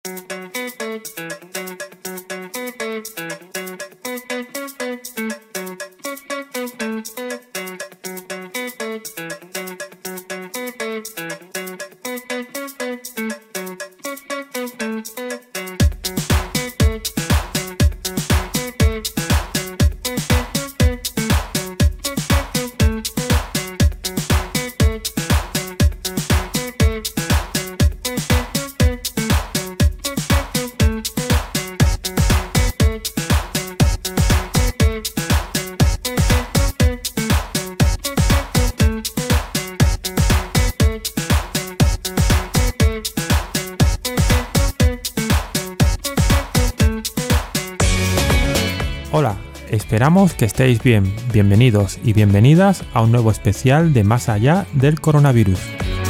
Hola, esperamos que estéis bien. Bienvenidos y bienvenidas a un nuevo especial de Más allá del coronavirus.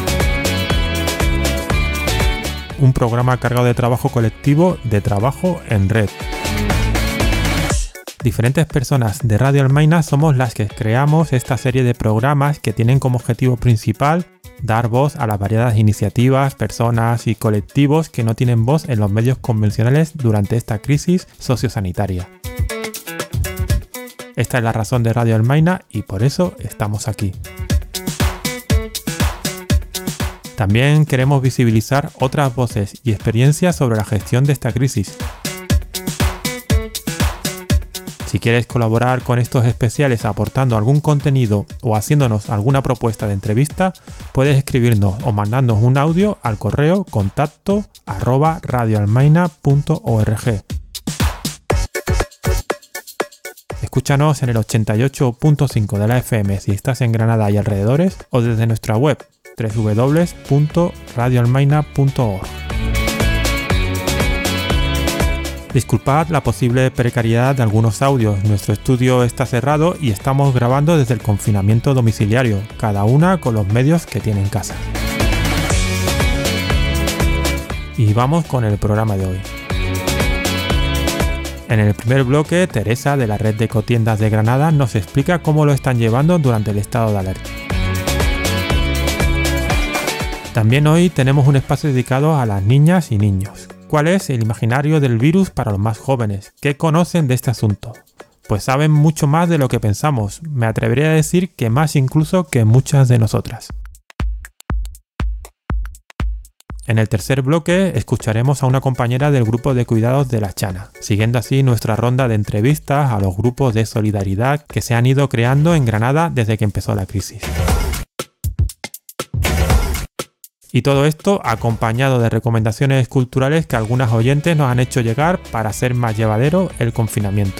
Un programa cargado de trabajo colectivo, de trabajo en red. Diferentes personas de Radio Almaina somos las que creamos esta serie de programas que tienen como objetivo principal dar voz a las variadas iniciativas, personas y colectivos que no tienen voz en los medios convencionales durante esta crisis sociosanitaria. Esta es la razón de Radio Almaina y por eso estamos aquí. También queremos visibilizar otras voces y experiencias sobre la gestión de esta crisis. Si quieres colaborar con estos especiales aportando algún contenido o haciéndonos alguna propuesta de entrevista, puedes escribirnos o mandarnos un audio al correo contacto@radioalmaina.org. Escúchanos en el 88.5 de la FM si estás en Granada y alrededores o desde nuestra web www.radioalmaina.org. Disculpad la posible precariedad de algunos audios. Nuestro estudio está cerrado y estamos grabando desde el confinamiento domiciliario, cada una con los medios que tiene en casa. Y vamos con el programa de hoy. En el primer bloque, Teresa, de la red de ecotiendas de Granada, nos explica cómo lo están llevando durante el estado de alerta. También hoy tenemos un espacio dedicado a las niñas y niños. ¿Cuál es el imaginario del virus para los más jóvenes? ¿Qué conocen de este asunto? Pues saben mucho más de lo que pensamos. Me atrevería a decir que más incluso que muchas de nosotras. En el tercer bloque escucharemos a una compañera del grupo de cuidados de La Chana, siguiendo así nuestra ronda de entrevistas a los grupos de solidaridad que se han ido creando en Granada desde que empezó la crisis. Y todo esto acompañado de recomendaciones culturales que algunas oyentes nos han hecho llegar para hacer más llevadero el confinamiento.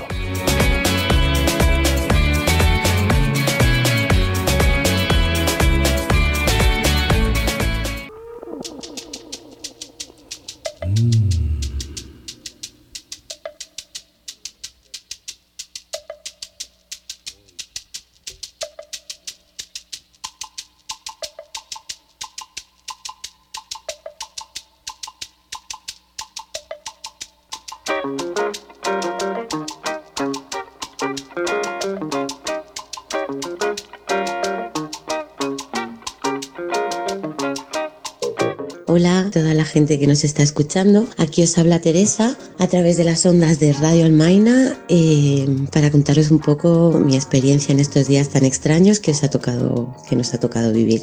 Hola a toda la gente que nos está escuchando. Aquí os habla Teresa a través de las ondas de Radio Almaina para contaros un poco mi experiencia en estos días tan extraños que nos ha tocado vivir.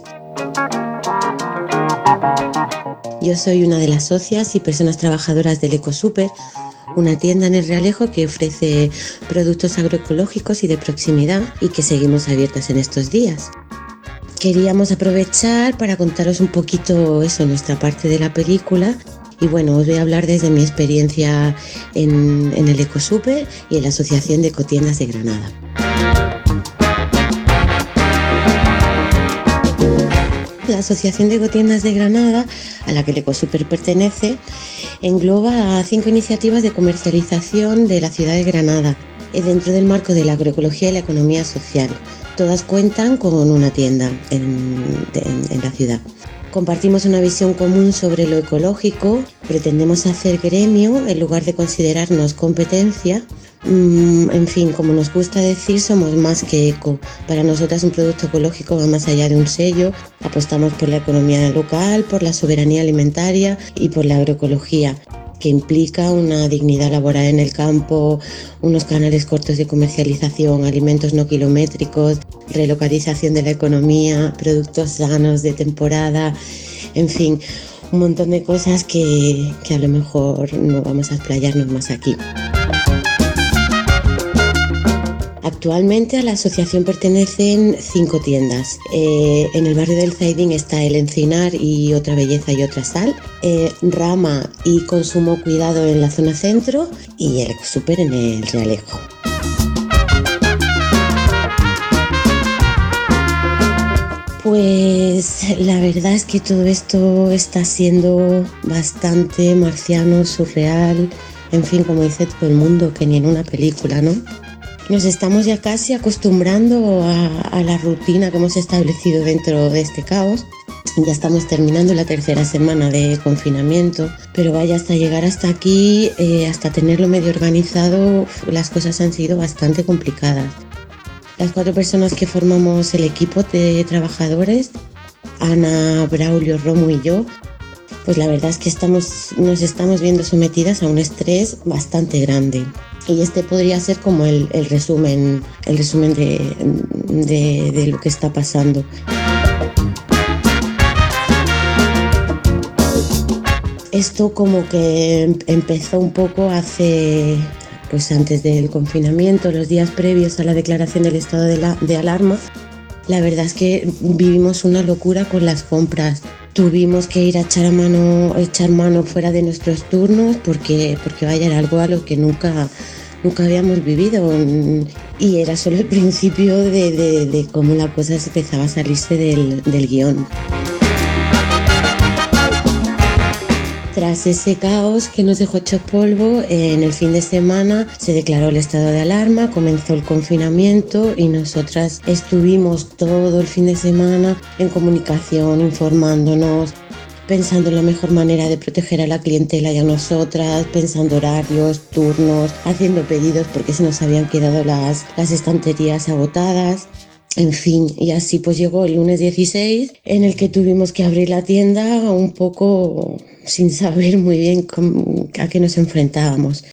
Yo soy una de las socias y personas trabajadoras del Ecosuper, una tienda en el Realejo que ofrece productos agroecológicos y de proximidad y que seguimos abiertas en estos días. Queríamos aprovechar para contaros un poquito nuestra parte de la película y bueno, os voy a hablar desde mi experiencia en el Ecosuper y en la Asociación de Ecotiendas de Granada. La Asociación de Ecotiendas de Granada, a la que el Ecosuper pertenece, engloba a 5 iniciativas de comercialización de la ciudad de Granada, dentro del marco de la agroecología y la economía social. Todas cuentan con una tienda en la ciudad. Compartimos una visión común sobre lo ecológico, pretendemos hacer gremio en lugar de considerarnos competencia. En fin, como nos gusta decir, somos más que eco. Para nosotras un producto ecológico va más allá de un sello. Apostamos por la economía local, por la soberanía alimentaria y por la agroecología. que implica una dignidad laboral en el campo, unos canales cortos de comercialización, alimentos no kilométricos, relocalización de la economía, productos sanos de temporada, en fin, un montón de cosas que a lo mejor no vamos a explayarnos más aquí. Actualmente a la asociación pertenecen 5 tiendas. En el barrio del Zaidín está El Encinar y Otra Belleza y Otra Sal, Rama y Consumo Cuidado en la zona centro y el Ecosúper en el Realejo. Pues la verdad es que todo esto está siendo bastante marciano, surreal, en fin, como dice todo el mundo, que ni en una película, ¿no? Nos estamos ya casi acostumbrando a la rutina que hemos establecido dentro de este caos. Ya estamos terminando la 3ª semana de confinamiento, pero vaya, hasta llegar hasta aquí, hasta tenerlo medio organizado, las cosas han sido bastante complicadas. Las 4 personas que formamos el equipo de trabajadores, Ana, Braulio, Romo y yo, pues la verdad es que nos estamos viendo sometidas a un estrés bastante grande. Y este podría ser como el resumen de lo que está pasando. Esto como que empezó un poco pues antes del confinamiento, los días previos a la declaración del estado de alarma. La verdad es que vivimos una locura con las compras. Tuvimos que ir a echar mano fuera de nuestros turnos porque vaya, era algo a lo que nunca habíamos vivido, y era solo el principio de cómo la cosa se empezaba a salirse del guión. Tras ese caos que nos dejó hecho polvo, en el fin de semana se declaró el estado de alarma, comenzó el confinamiento y nosotras estuvimos todo el fin de semana en comunicación, informándonos, pensando en la mejor manera de proteger a la clientela y a nosotras, pensando horarios, turnos, haciendo pedidos porque se nos habían quedado las estanterías agotadas. En fin, y así pues llegó el lunes 16, en el que tuvimos que abrir la tienda un poco sin saber muy bien a qué nos enfrentábamos.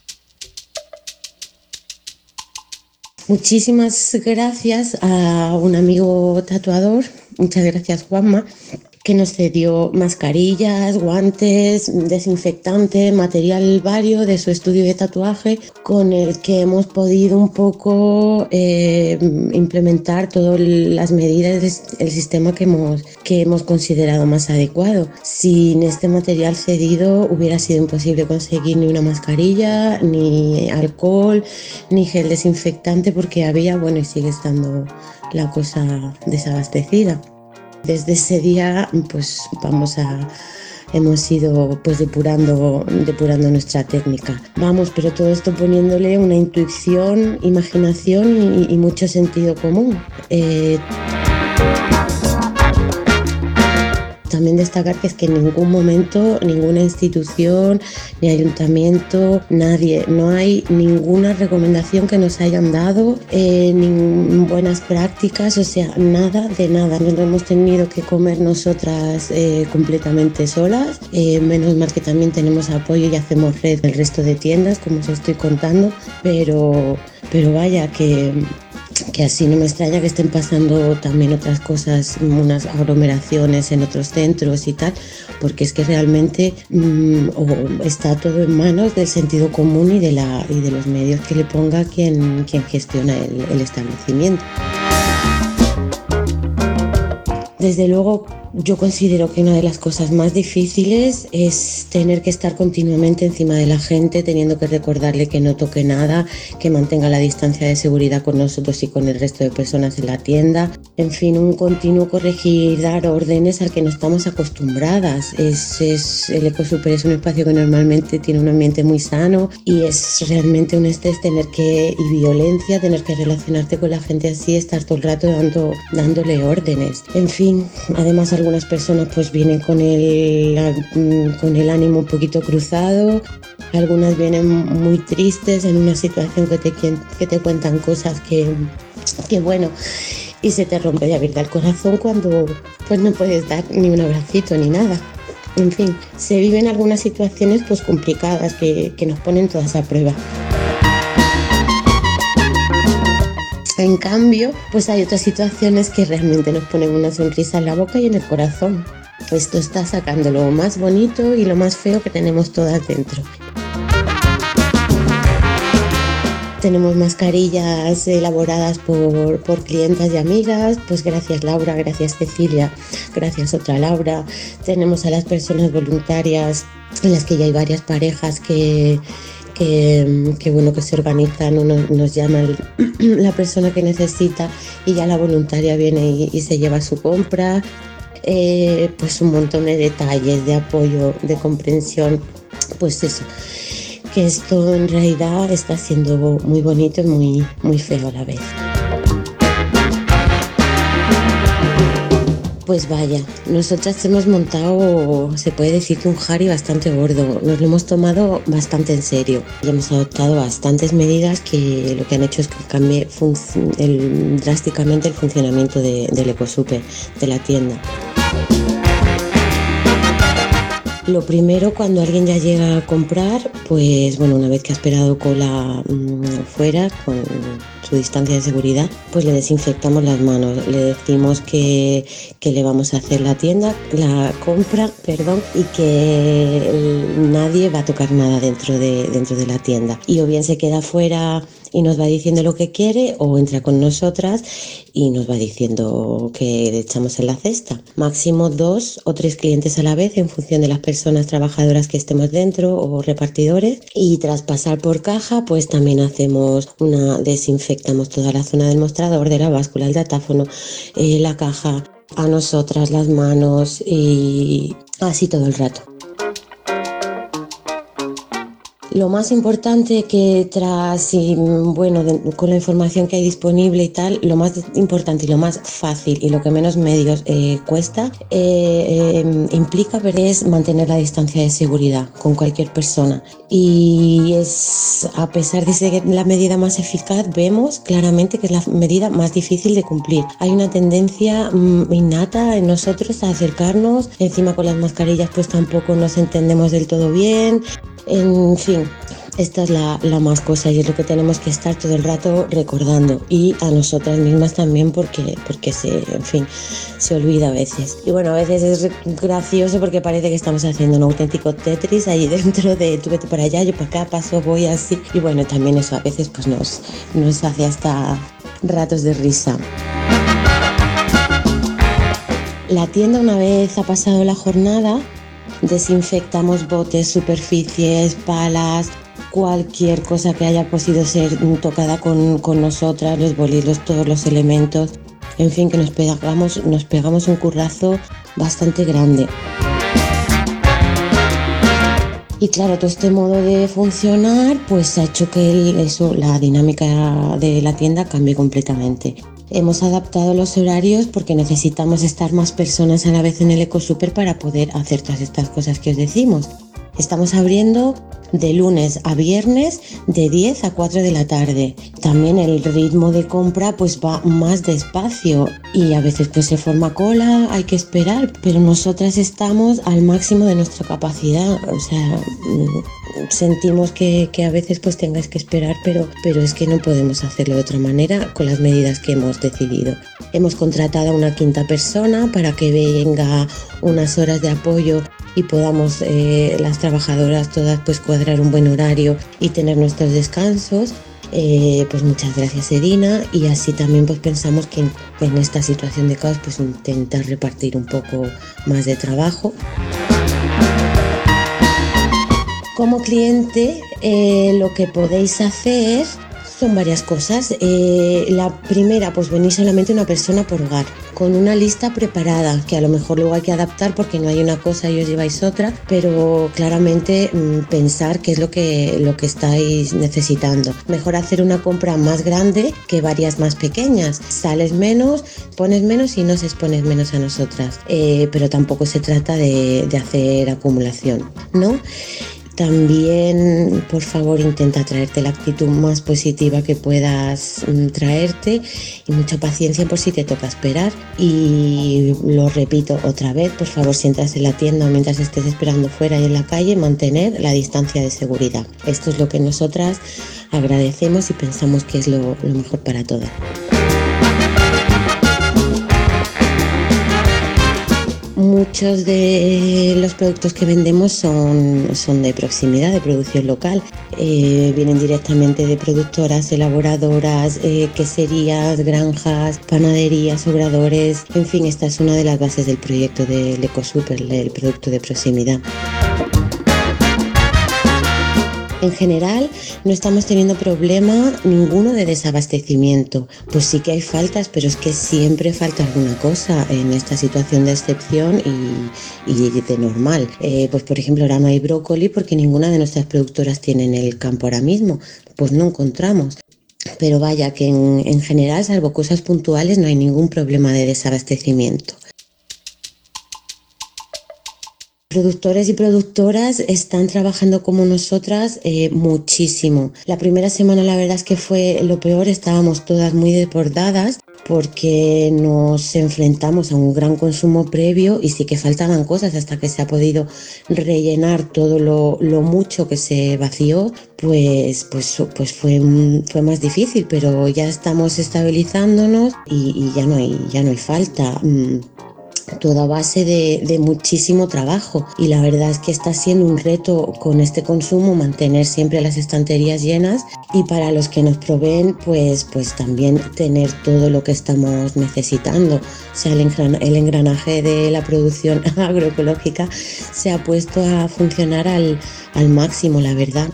Muchísimas gracias a un amigo tatuador, muchas gracias Juanma, que nos cedió mascarillas, guantes, desinfectante, material vario de su estudio de tatuaje, con el que hemos podido un poco implementar todas las medidas, el sistema que hemos considerado más adecuado. Sin este material cedido hubiera sido imposible conseguir ni una mascarilla, ni alcohol, ni gel desinfectante, porque había, bueno, y sigue estando la cosa desabastecida. Desde ese día pues hemos ido pues depurando nuestra técnica. Pero todo esto poniéndole una intuición, imaginación y mucho sentido común. También destacar que es que en ningún momento ninguna institución ni ayuntamiento, nadie, no hay ninguna recomendación que nos hayan dado, ni buenas prácticas, o sea, nada de nada. Nos lo hemos tenido que comer nosotras completamente solas. Menos mal que también tenemos apoyo y hacemos red del resto de tiendas, como os estoy contando, pero vaya que así no me extraña que estén pasando también otras cosas, unas aglomeraciones en otros centros y tal, porque es que realmente está todo en manos del sentido común y de los medios que le ponga quien gestiona el establecimiento. Desde luego, yo considero que una de las cosas más difíciles es tener que estar continuamente encima de la gente, teniendo que recordarle que no toque nada, que mantenga la distancia de seguridad con nosotros y con el resto de personas en la tienda. En fin, un continuo corregir, dar órdenes al que no estamos acostumbradas. El Ecosúper es un espacio que normalmente tiene un ambiente muy sano y es realmente un estrés y violencia, tener que relacionarte con la gente así, estar todo el rato dándole órdenes. En fin, además algunas personas pues vienen con el ánimo un poquito cruzado, algunas vienen muy tristes en una situación que te cuentan cosas que bueno, y se te rompe de verdad el corazón cuando pues no puedes dar ni un abracito ni nada. En fin, se viven algunas situaciones pues complicadas que nos ponen todas a prueba. En cambio, pues hay otras situaciones que realmente nos ponen una sonrisa en la boca y en el corazón. Esto está sacando lo más bonito y lo más feo que tenemos todas dentro. Tenemos mascarillas elaboradas por clientas y amigas, pues gracias Laura, gracias Cecilia, gracias otra Laura. Tenemos a las personas voluntarias, en las que ya hay varias parejas que se organizan, nos llama la persona que necesita y ya la voluntaria viene y se lleva su compra. Pues un montón de detalles, de apoyo, de comprensión, pues eso. Que esto en realidad está siendo muy bonito y muy feo a la vez. Pues vaya, nosotras hemos montado, se puede decir que un jari bastante gordo. Nos lo hemos tomado bastante en serio y hemos adoptado bastantes medidas que lo que han hecho es que cambie drásticamente el funcionamiento del Ecosuper, de la tienda. Lo primero, cuando alguien ya llega a comprar, pues bueno, una vez que ha esperado cola fuera con su distancia de seguridad, pues le desinfectamos las manos, le decimos que le vamos a hacer la compra, y que nadie va a tocar nada dentro de la tienda. Y o bien se queda fuera y nos va diciendo lo que quiere, o entra con nosotras y nos va diciendo que le echamos en la cesta. Máximo 2 o 3 clientes a la vez en función de las personas trabajadoras que estemos dentro o repartidores. Y tras pasar por caja, pues también desinfectamos toda la zona del mostrador, de la báscula, el datáfono, la caja, a nosotras las manos y así todo el rato. Lo más importante que con la información que hay disponible y tal, lo más importante y lo más fácil y lo que menos medios cuesta, implica es mantener la distancia de seguridad con cualquier persona. Y a pesar de ser la medida más eficaz, vemos claramente que es la medida más difícil de cumplir. Hay una tendencia innata en nosotros a acercarnos, encima con las mascarillas pues tampoco nos entendemos del todo bien. En fin, esta es la más cosa y es lo que tenemos que estar todo el rato recordando, y a nosotras mismas también porque se olvida a veces. Y bueno, a veces es gracioso porque parece que estamos haciendo un auténtico Tetris ahí dentro de tú vete para allá, yo para acá, paso, voy así. Y bueno, también eso a veces pues nos hace hasta ratos de risa. La tienda, una vez ha pasado la jornada, desinfectamos botes, superficies, palas, cualquier cosa que haya podido ser tocada con nosotras, los bolillos, todos los elementos. En fin, que nos pegamos un currazo bastante grande. Y claro, todo este modo de funcionar pues ha hecho que la dinámica de la tienda cambie completamente. Hemos adaptado los horarios porque necesitamos estar más personas a la vez en el Ecosuper para poder hacer todas estas cosas que os decimos. Estamos abriendo de lunes a viernes de 10 a 4 de la tarde. También el ritmo de compra pues va más despacio y a veces pues se forma cola, hay que esperar, pero nosotras estamos al máximo de nuestra capacidad. O sea, sentimos que a veces pues tengáis que esperar, pero es que no podemos hacerlo de otra manera con las medidas que hemos decidido. Hemos contratado a una quinta persona para que venga unas horas de apoyo y podamos las trabajadoras todas pues cuadrar un buen horario y tener nuestros descansos. Pues muchas gracias, Edina, y así también pues pensamos que en esta situación de caos pues intentar repartir un poco más de trabajo. Como cliente, lo que podéis hacer son varias cosas. La primera, pues venir solamente una persona por hogar, con una lista preparada, que a lo mejor luego hay que adaptar porque no hay una cosa y os lleváis otra, pero claramente pensar qué es lo que estáis necesitando. Mejor hacer una compra más grande que varias más pequeñas. Sales menos, pones menos y nos expones menos a nosotras. Pero tampoco se trata de hacer acumulación, ¿no? También, por favor, intenta traerte la actitud más positiva que puedas traerte y mucha paciencia por si te toca esperar. Y lo repito otra vez, por favor, si entras en la tienda o mientras estés esperando fuera y en la calle, mantener la distancia de seguridad. Esto es lo que nosotras agradecemos y pensamos que es lo mejor para todas. Muchos de los productos que vendemos son de proximidad, de producción local. Vienen directamente de productoras, elaboradoras, queserías, granjas, panaderías, obradores. En fin, esta es una de las bases del proyecto del Ecosuper, el producto de proximidad. En general, no estamos teniendo problema ninguno de desabastecimiento. Pues sí que hay faltas, pero es que siempre falta alguna cosa en esta situación de excepción y de normal. Pues por ejemplo, ahora no hay brócoli porque ninguna de nuestras productoras tiene en el campo ahora mismo. Pues no encontramos. Pero vaya que en general, salvo cosas puntuales, no hay ningún problema de desabastecimiento. Productores y productoras están trabajando como nosotras muchísimo. La primera semana la verdad es que fue lo peor, estábamos todas muy desbordadas porque nos enfrentamos a un gran consumo previo y sí que faltaban cosas hasta que se ha podido rellenar todo lo mucho que se vació, pues fue más difícil, pero ya estamos estabilizándonos y ya no hay falta. Toda base de muchísimo trabajo y la verdad es que está siendo un reto con este consumo mantener siempre las estanterías llenas y para los que nos proveen pues también tener todo lo que estamos necesitando. O sea, el engranaje de la producción agroecológica se ha puesto a funcionar al máximo, la verdad.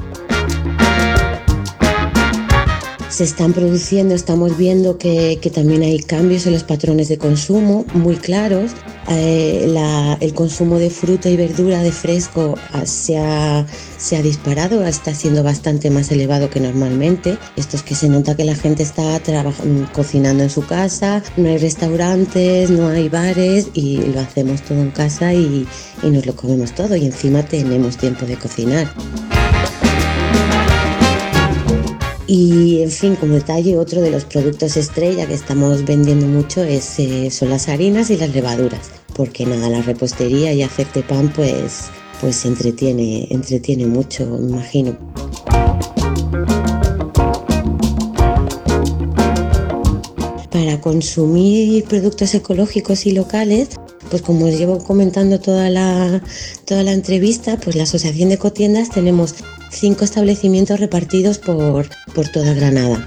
Se están produciendo, estamos viendo que también hay cambios en los patrones de consumo muy claros. El consumo de fruta y verdura de fresco se ha disparado, está siendo bastante más elevado que normalmente. Esto es que se nota que la gente está cocinando en su casa, no hay restaurantes, no hay bares y lo hacemos todo en casa y nos lo comemos todo y encima tenemos tiempo de cocinar. Y en fin, como detalle, otro de los productos estrella que estamos vendiendo mucho son las harinas y las levaduras, porque nada, la repostería y hacerte pan pues entretiene mucho, me imagino. Para consumir productos ecológicos y locales, pues como os llevo comentando toda la entrevista, pues la Asociación de Ecotiendas tenemos 5 establecimientos repartidos por toda Granada.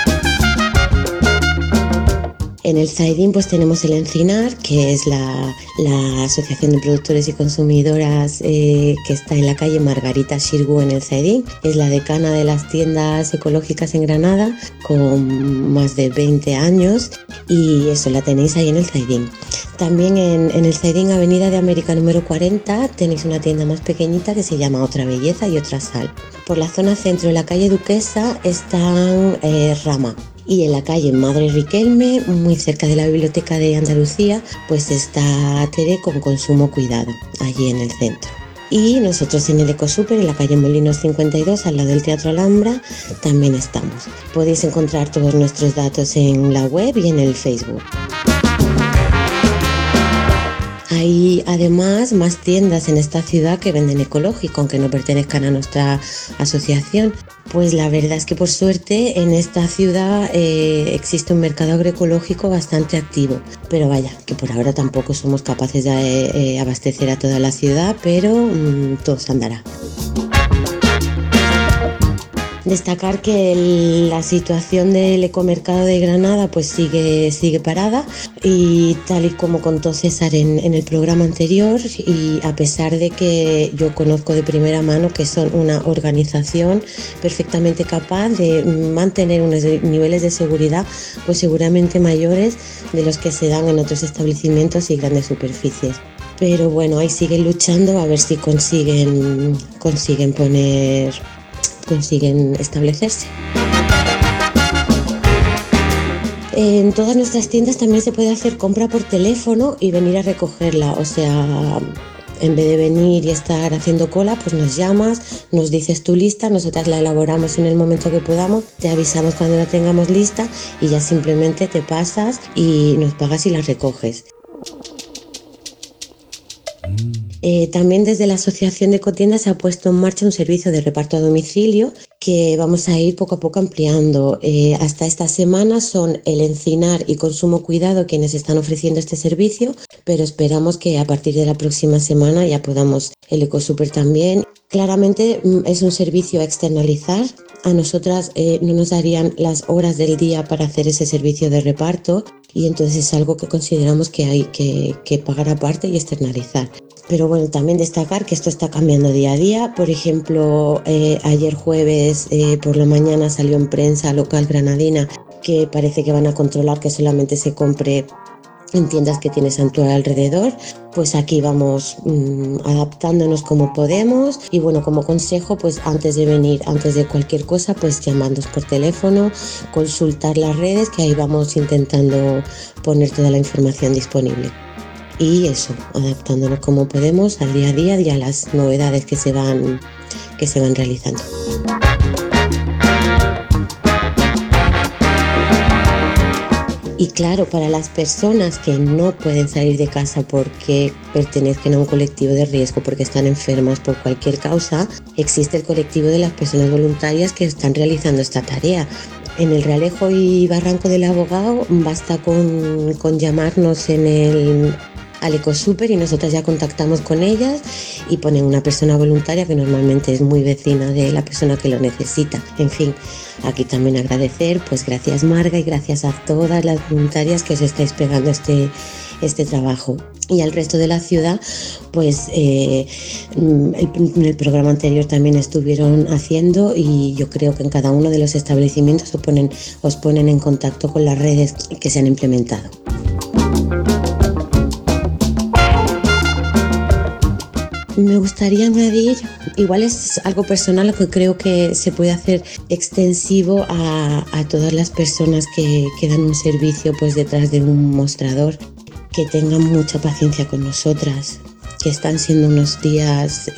En el Zaidín pues tenemos el Encinar, que es la Asociación de Productores y Consumidoras que está en la calle Margarita Xirgu en el Zaidín. Es la decana de las tiendas ecológicas en Granada, con más de 20 años y eso la tenéis ahí en el Zaidín. También en el Zaidín, Avenida de América número 40, tenéis una tienda más pequeñita que se llama Otra Belleza y Otra Sal. Por la zona centro, en la calle Duquesa, están Rama. Y en la calle Madre Riquelme, muy cerca de la Biblioteca de Andalucía, pues está Tere con Consumo Cuidado, allí en el centro. Y nosotros en el Ecosuper, en la calle Molinos 52, al lado del Teatro Alhambra, también estamos. Podéis encontrar todos nuestros datos en la web y en el Facebook. Hay además más tiendas en esta ciudad que venden ecológico, aunque no pertenezcan a nuestra asociación. Pues la verdad es que por suerte en esta ciudad existe un mercado agroecológico bastante activo. Pero vaya, que por ahora tampoco somos capaces de abastecer a toda la ciudad, pero todo se andará. Destacar que la situación del ecomercado de Granada pues sigue parada y tal y como contó César en el programa anterior, y a pesar de que yo conozco de primera mano que son una organización perfectamente capaz de mantener unos niveles de seguridad pues seguramente mayores de los que se dan en otros establecimientos y grandes superficies. Pero bueno, ahí siguen luchando a ver si consiguen establecerse. En todas nuestras tiendas también se puede hacer compra por teléfono y venir a recogerla, o sea, En vez de venir y estar haciendo cola, pues nos llamas, nos dices tu lista, nosotras la elaboramos en el momento que podamos, te avisamos cuando la tengamos lista y ya simplemente te pasas y nos pagas y la recoges. También desde la Asociación de Ecotiendas se ha puesto en marcha un servicio de reparto a domicilio que vamos a ir poco a poco ampliando. Hasta esta semana son El Encinar y Consumo Cuidado quienes están ofreciendo este servicio, pero esperamos que a partir de la próxima semana ya podamos el Ecosúper también. Claramente es un servicio a externalizar. A nosotras no nos darían las horas del día para hacer ese servicio de reparto y entonces es algo que consideramos que hay que pagar aparte y externalizar. Pero bueno, también destacar que esto está cambiando día a día. Por ejemplo, ayer jueves por la mañana salió en prensa local granadina que parece que van a controlar que solamente se compre en tiendas que tienes a tu alrededor. Pues aquí vamos adaptándonos como podemos y bueno, como consejo, pues antes de venir, antes de cualquier cosa, pues llamadnos por teléfono, consultar las redes, que ahí vamos intentando poner toda la información disponible. Y eso, adaptándonos como podemos al día a día y a las novedades que se van realizando. Y claro, para las personas que no pueden salir de casa porque pertenezcan a un colectivo de riesgo, porque están enfermas por cualquier causa, existe el colectivo de las personas voluntarias que están realizando esta tarea. En el Realejo y Barranco del Abogado basta con llamarnos al Ecosúper y nosotras ya contactamos con ellas y ponen una persona voluntaria que normalmente es muy vecina de la persona que lo necesita. En fin, aquí también agradecer, pues gracias Marga y gracias a todas las voluntarias que os estáis pegando este trabajo. Y al resto de la ciudad, pues en el programa anterior también estuvieron haciendo y yo creo que en cada uno de los establecimientos os ponen en contacto con las redes que se han implementado. Me gustaría añadir, igual es algo personal, lo que creo que se puede hacer extensivo a todas las personas que dan un servicio pues detrás de un mostrador, que tengan mucha paciencia con nosotras, que están siendo unos días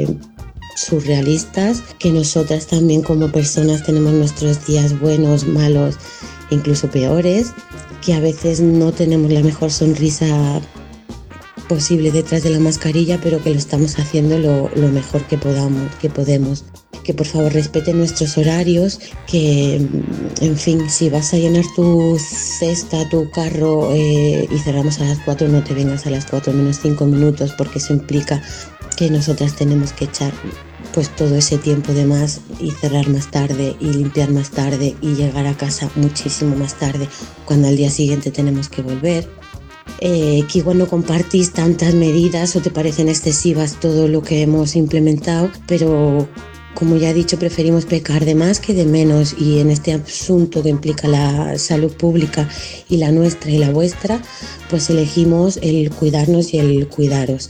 surrealistas, que nosotras también como personas tenemos nuestros días buenos, malos, incluso peores, que a veces no tenemos la mejor sonrisa posible detrás de la mascarilla, pero que lo estamos haciendo lo mejor que podemos. Que por favor respeten nuestros horarios, que en fin, si vas a llenar tu cesta, tu carro y cerramos a las 4, no te vengas a las 4 menos 5 minutos, porque eso implica que nosotras tenemos que echar pues todo ese tiempo de más y cerrar más tarde y limpiar más tarde y llegar a casa muchísimo más tarde cuando al día siguiente tenemos que volver. Que igual no compartís tantas medidas o te parecen excesivas todo lo que hemos implementado, pero como ya he dicho, preferimos pecar de más que de menos, y en este asunto que implica la salud pública y la nuestra y la vuestra, pues elegimos el cuidarnos y el cuidaros.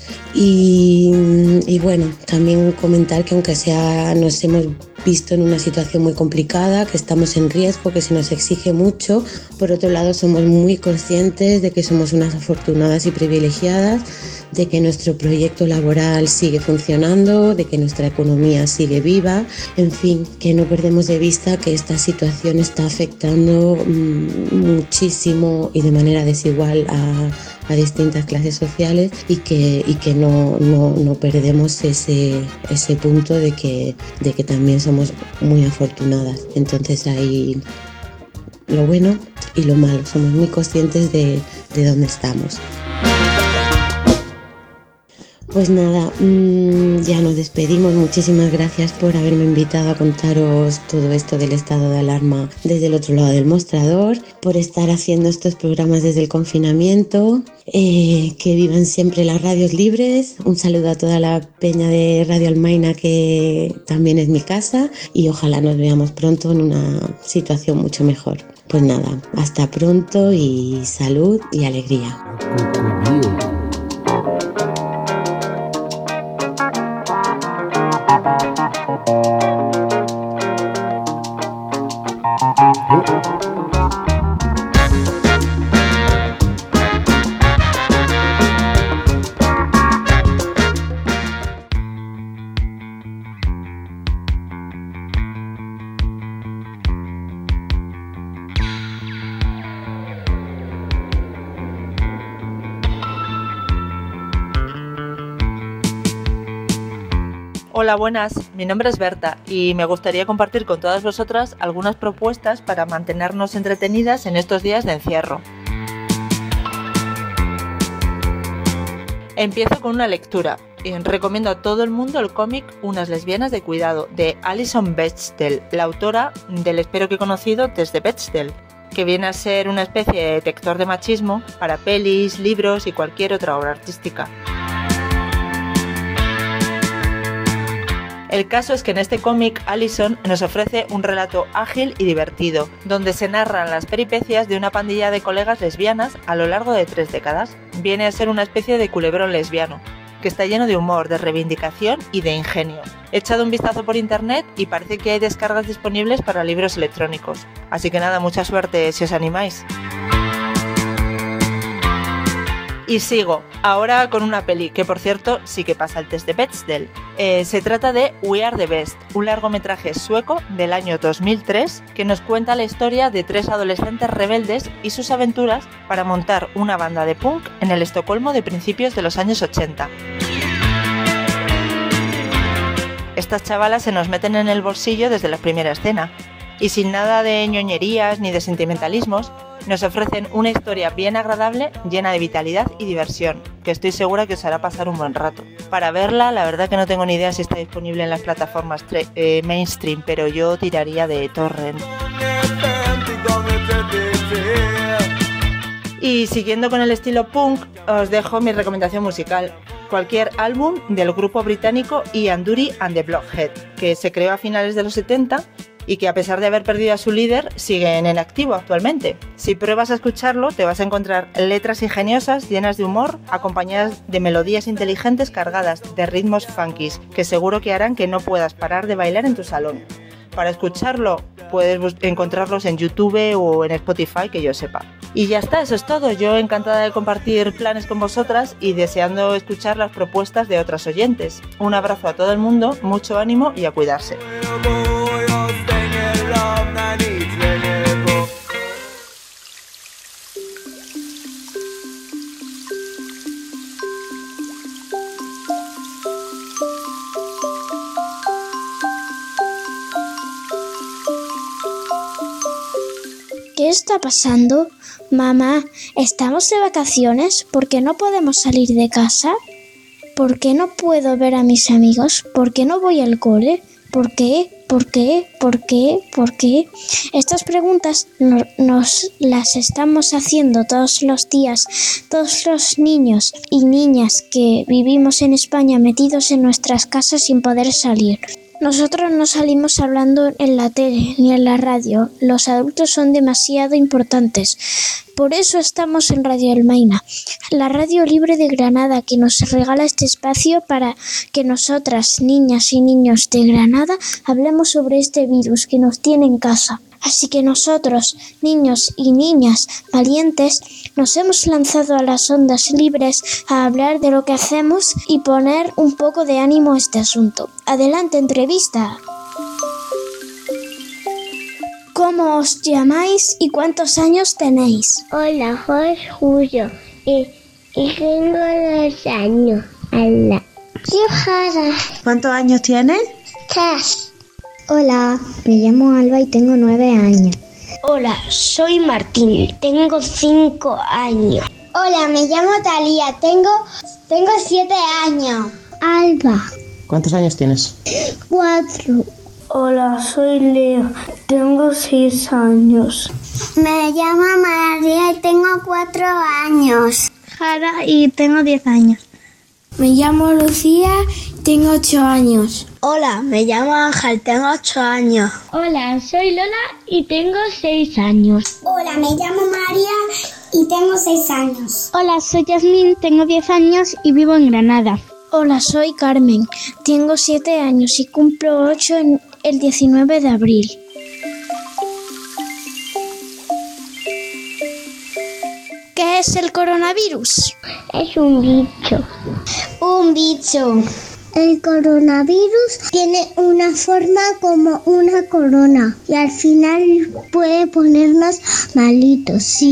Y bueno, también comentar que aunque nos hemos visto en una situación muy complicada, que estamos en riesgo, que se nos exige mucho, por otro lado somos muy conscientes de que somos unas afortunadas y privilegiadas, de que nuestro proyecto laboral sigue funcionando, de que nuestra economía sigue viva, en fin, que no perdemos de vista que esta situación está afectando muchísimo y de manera desigual a distintas clases sociales y que no perdemos ese punto de que también somos muy afortunadas. Entonces hay lo bueno y lo malo, somos muy conscientes de dónde estamos. Pues nada, ya nos despedimos. Muchísimas gracias por haberme invitado a contaros todo esto del estado de alarma desde el otro lado del mostrador, por estar haciendo estos programas desde el confinamiento, que vivan siempre las radios libres. Un saludo a toda la peña de Radio Almaina, que también es mi casa, y ojalá nos veamos pronto en una situación mucho mejor. Pues nada, hasta pronto y salud y alegría. Hola, buenas. Mi nombre es Berta y me gustaría compartir con todas vosotras algunas propuestas para mantenernos entretenidas en estos días de encierro. Empiezo con una lectura. Recomiendo a todo el mundo el cómic Unas lesbianas de cuidado, de Alison Bechdel, la autora del espero que conocido Desde Bechdel, que viene a ser una especie de detector de machismo para pelis, libros y cualquier otra obra artística. El caso es que en este cómic Alison nos ofrece un relato ágil y divertido, donde se narran las peripecias de una pandilla de colegas lesbianas a lo largo de 3 décadas. Viene a ser una especie de culebrón lesbiano, que está lleno de humor, de reivindicación y de ingenio. He echado un vistazo por internet y parece que hay descargas disponibles para libros electrónicos. Así que nada, mucha suerte si os animáis. Y sigo, ahora con una peli que por cierto sí que pasa el test de Bechdel. Se trata de We Are the Best, un largometraje sueco del año 2003 que nos cuenta la historia de 3 adolescentes rebeldes y sus aventuras para montar una banda de punk en el Estocolmo de principios de los años 80. Estas chavalas se nos meten en el bolsillo desde la primera escena y sin nada de ñoñerías ni de sentimentalismos, nos ofrecen una historia bien agradable, llena de vitalidad y diversión, que estoy segura que os hará pasar un buen rato. Para verla, la verdad que no tengo ni idea si está disponible en las plataformas mainstream, pero yo tiraría de torrent. Y siguiendo con el estilo punk, os dejo mi recomendación musical. Cualquier álbum del grupo británico Ian Dury and the Blockhead, que se creó a finales de los 70 y que a pesar de haber perdido a su líder, siguen en activo actualmente. Si pruebas a escucharlo, te vas a encontrar letras ingeniosas, llenas de humor, acompañadas de melodías inteligentes cargadas de ritmos funkis, que seguro que harán que no puedas parar de bailar en tu salón. Para escucharlo, puedes encontrarlos en YouTube o en Spotify, que yo sepa. Y ya está, eso es todo. Yo encantada de compartir planes con vosotras y deseando escuchar las propuestas de otras oyentes. Un abrazo a todo el mundo, mucho ánimo y a cuidarse. ¿Qué está pasando? Mamá, ¿estamos de vacaciones? ¿Por qué no podemos salir de casa? ¿Por qué no puedo ver a mis amigos? ¿Por qué no voy al cole? ¿Por qué? ¿Por qué? ¿Por qué? ¿Por qué? Estas preguntas nos las estamos haciendo todos los días, todos los niños y niñas que vivimos en España metidos en nuestras casas sin poder salir. Nosotros no salimos hablando en la tele ni en la radio. Los adultos son demasiado importantes. Por eso estamos en Radio Almaina, la radio libre de Granada, que nos regala este espacio para que nosotras, niñas y niños de Granada, hablemos sobre este virus que nos tiene en casa. Así que nosotros, niños y niñas valientes, nos hemos lanzado a las ondas libres a hablar de lo que hacemos y poner un poco de ánimo a este asunto. ¡Adelante, entrevista! ¿Cómo os llamáis y cuántos años tenéis? Hola, soy Julio y tengo 2 años. Hola. ¿Cuántos años tienes? 3. Hola, me llamo Alba y tengo 9 años. Hola, soy Martín, tengo 5 años. Hola, me llamo Talía, tengo 7 años. Alba. ¿Cuántos años tienes? 4. Hola, soy Leo, tengo 6 años. Me llamo María y tengo 4 años. Jara y tengo 10 años. Me llamo Lucía, tengo 8 años. Hola, me llamo Ángel, tengo 8 años. Hola, soy Lola y tengo 6 años. Hola, me llamo María y tengo 6 años. Hola, soy Yasmín, tengo 10 años y vivo en Granada. Hola, soy Carmen, tengo 7 años y cumplo 8 el 19 de abril. ¿Qué es el coronavirus? Es un bicho. Un bicho. El coronavirus tiene una forma como una corona y al final puede ponernos malitos. Si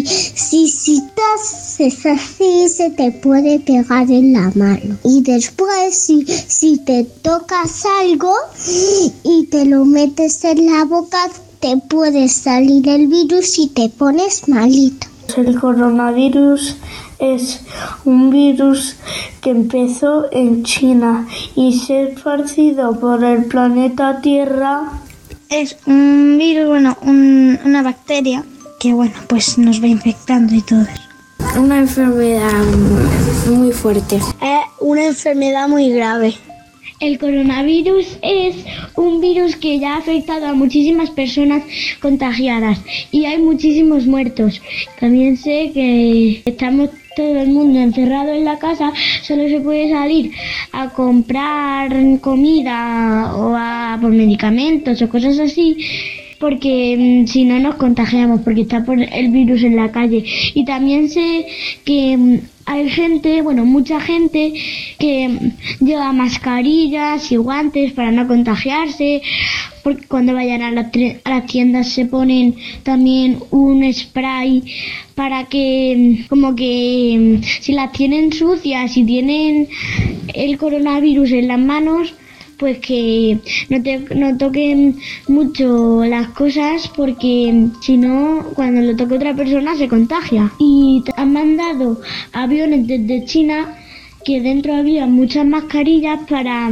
estás así, se te puede pegar en la mano. Y después, si te tocas algo y te lo metes en la boca, te puede salir el virus y te pones malito. El coronavirus es un virus que empezó en China y se ha esparcido por el planeta Tierra. Es un virus, una bacteria que, pues nos va infectando y todo eso. Una enfermedad muy fuerte. Es una enfermedad muy grave. El coronavirus es un virus que ya ha afectado a muchísimas personas contagiadas y hay muchísimos muertos. También sé que estamos todo el mundo encerrado en la casa, solo se puede salir a comprar comida o por medicamentos o cosas así, porque si no nos contagiamos, porque está por el virus en la calle. Y también sé que hay gente, mucha gente que lleva mascarillas y guantes para no contagiarse, porque cuando vayan a las tiendas se ponen también un spray para que, si las tienen sucias y tienen el coronavirus en las manos, pues que no toquen mucho las cosas, porque si no, cuando lo toque otra persona se contagia. Y han mandado aviones desde China que dentro había muchas mascarillas para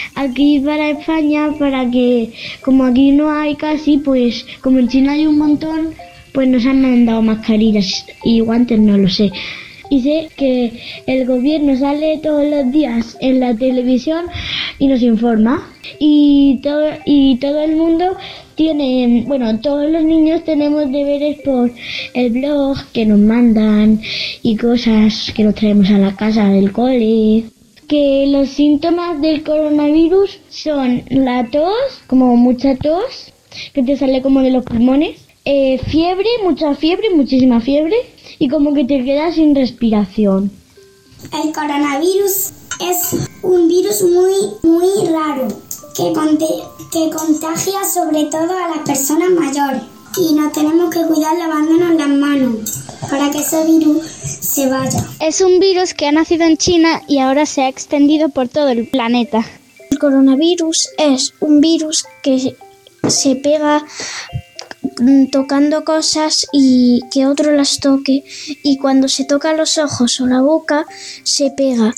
España, para que, como aquí no hay casi, pues como en China hay un montón, pues nos han mandado mascarillas y guantes, no lo sé. Y sé que el gobierno sale todos los días en la televisión y nos informa. Y todo el mundo tiene, todos los niños tenemos deberes por el blog que nos mandan y cosas que nos traemos a la casa del cole. Que los síntomas del coronavirus son la tos, como mucha tos, que te sale como de los pulmones, fiebre, muchísima fiebre, y como que te quedas sin respiración. El coronavirus es un virus muy raro que contagia sobre todo a las personas mayores, y nos tenemos que cuidar lavándonos las manos para que ese virus se vaya. Es un virus que ha nacido en China y ahora se ha extendido por todo el planeta. El coronavirus es un virus que se pega tocando cosas y que otro las toque, y cuando se toca los ojos o la boca se pega.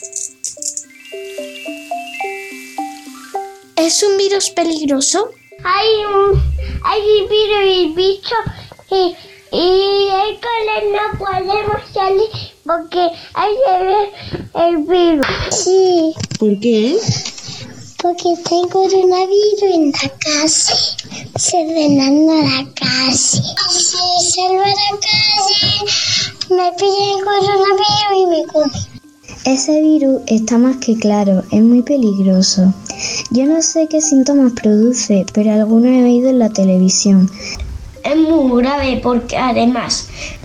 ¿Es un virus peligroso? Hay virus y bichos y el cole no podemos salir porque hay el virus. Sí. ¿Por qué? Porque tengo coronavirus en la casa. Se venando a la casa. Se salva la casa. Me pilla el coronavirus y me come. Ese virus está más que claro, es muy peligroso. Yo no sé qué síntomas produce, pero algunos he oído en la televisión. Es muy grave porque además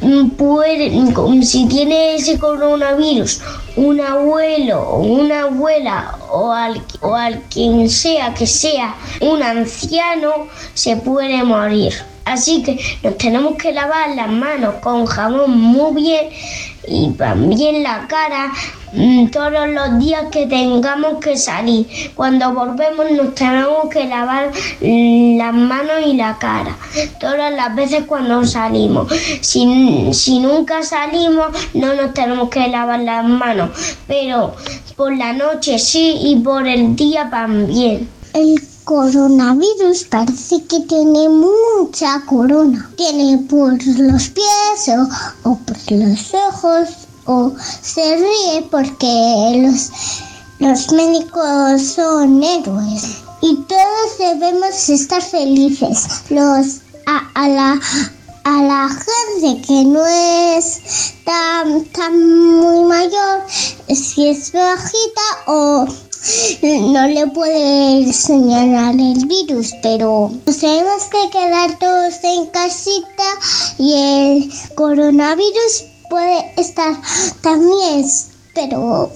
si tiene ese coronavirus un abuelo o una abuela o al quien sea que sea un anciano, se puede morir. Así que nos tenemos que lavar las manos con jabón muy bien y también la cara todos los días que tengamos que salir. Cuando volvemos nos tenemos que lavar las manos y la cara todas las veces cuando salimos. Si nunca salimos no nos tenemos que lavar las manos, pero por la noche sí y por el día también. El coronavirus parece que tiene mucha corona. Tiene por los pies o por los ojos, o se ríe porque los médicos son héroes. Y todos debemos estar felices. A la gente que no es tan muy mayor, si es bajita o no le puede señalar el virus, pero nos tenemos que quedar todos en casita y el coronavirus puede estar también pero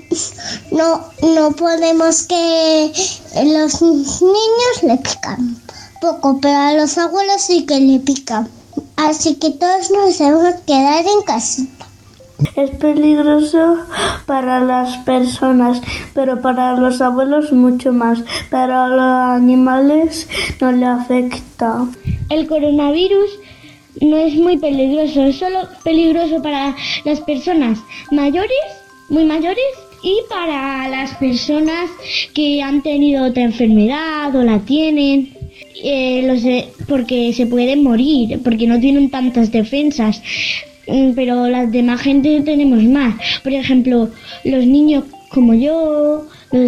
no podemos que los niños le pican poco, pero a los abuelos sí que le pican. Así que todos nos debemos quedar en casita. Es peligroso para las personas, pero para los abuelos mucho más. Pero a los animales no le afecta. El coronavirus no es muy peligroso, es solo peligroso para las personas mayores, muy mayores, y para las personas que han tenido otra enfermedad o la tienen, porque se pueden morir, porque no tienen tantas defensas. Pero las demás gente tenemos más. Por ejemplo, los niños como yo,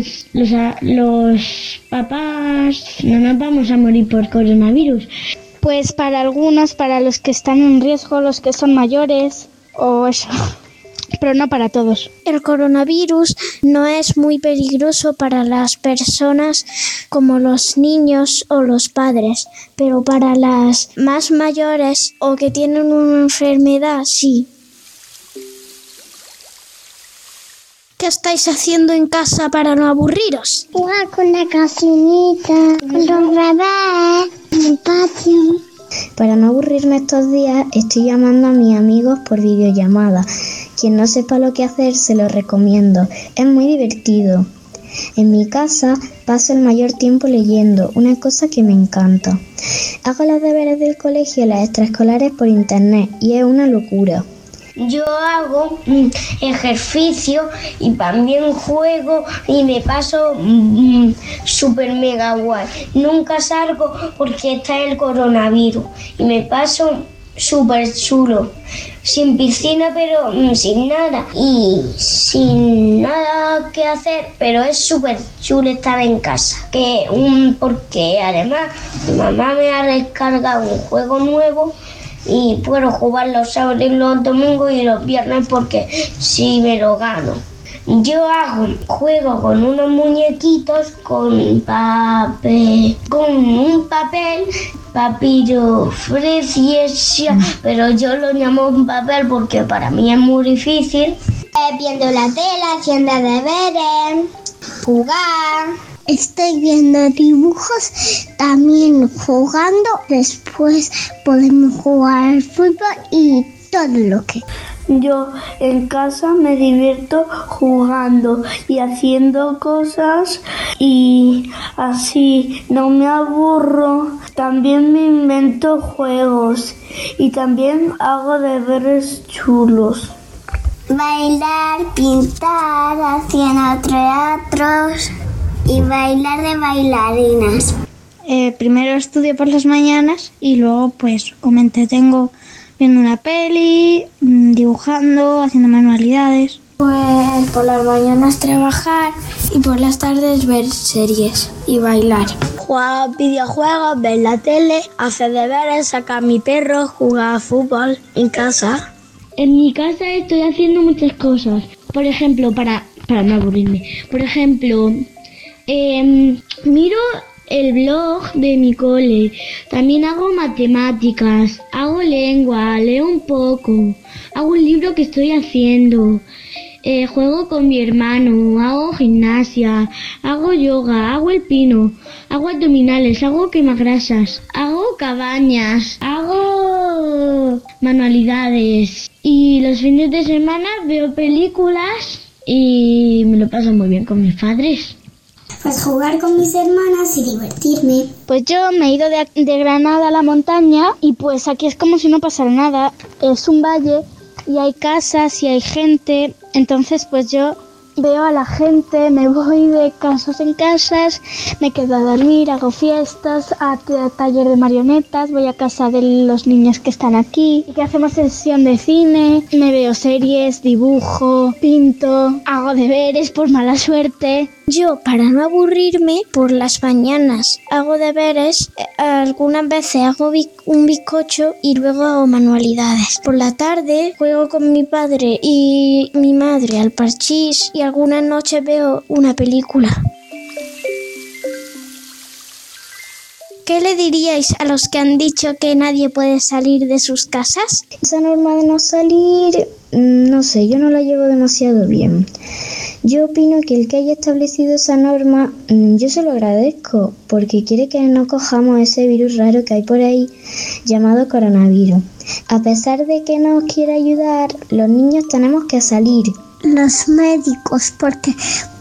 los papás, no nos vamos a morir por coronavirus. Pues para algunos, para los que están en riesgo, los que son mayores o eso, pero no para todos. El coronavirus no es muy peligroso para las personas como los niños o los padres, pero para las más mayores o que tienen una enfermedad, sí. ¿Qué estáis haciendo en casa para no aburriros? Jugar con la cocinita, con los bebés, en el patio. Para no aburrirme estos días, estoy llamando a mis amigos por videollamada. Quien no sepa lo que hacer, se lo recomiendo. Es muy divertido. En mi casa paso el mayor tiempo leyendo, una cosa que me encanta. Hago los deberes del colegio y las extraescolares por internet y es una locura. Yo hago ejercicio y también juego y me paso súper mega guay. Nunca salgo porque está el coronavirus y me paso súper chulo. Sin piscina pero sin nada y sin nada que hacer, pero es súper chulo estar en casa. Porque además mi mamá me ha descargado un juego nuevo y puedo jugar los sábados y los domingos y los viernes porque sí me lo gano. Yo juego con unos muñequitos con un papel papiroflexia, pero yo lo llamo un papel porque para mí es muy difícil. Viendo la tele, haciendo deberes, jugar. Estoy viendo dibujos, también jugando. Después podemos jugar al fútbol y todo lo que... Yo en casa me divierto jugando y haciendo cosas y así no me aburro. También me invento juegos y también hago deberes chulos. Bailar, pintar, haciendo teatros y bailar de bailarinas. Primero estudio por las mañanas y luego pues o me entretengo viendo una peli, dibujando, haciendo manualidades. Pues por las mañanas trabajar y por las tardes ver series y bailar. Jugar videojuegos, ver la tele, hacer deberes, sacar a mi perro, jugar a fútbol en casa. En mi casa estoy haciendo muchas cosas. Por ejemplo, para no aburrirme. Por ejemplo, miro el blog de mi cole, también hago matemáticas, hago lengua, leo un poco, hago un libro que estoy haciendo, juego con mi hermano, hago gimnasia, hago yoga, hago el pino, hago abdominales, hago quemagrasas, hago cabañas, hago manualidades y los fines de semana veo películas y me lo paso muy bien con mis padres. Pues jugar con mis hermanas y divertirme. Pues yo me he ido de Granada a la montaña y pues aquí es como si no pasara nada. Es un valle y hay casas y hay gente. Entonces pues yo veo a la gente, me voy de casas en casas, me quedo a dormir, hago fiestas, a taller de marionetas, voy a casa de los niños que están aquí, y que hacemos sesión de cine, me veo series, dibujo, pinto, hago deberes por mala suerte. Yo, para no aburrirme, por las mañanas hago deberes, algunas veces hago un bizcocho y luego hago manualidades. Por la tarde juego con mi padre y mi madre al parchís y algunas noches veo una película. ¿Qué le diríais a los que han dicho que nadie puede salir de sus casas? Esa norma de no salir, no sé, yo no la llevo demasiado bien. Yo opino que el que haya establecido esa norma, yo se lo agradezco, porque quiere que no cojamos ese virus raro que hay por ahí llamado coronavirus. A pesar de que nos quiere ayudar, los niños tenemos que salir. Los médicos, porque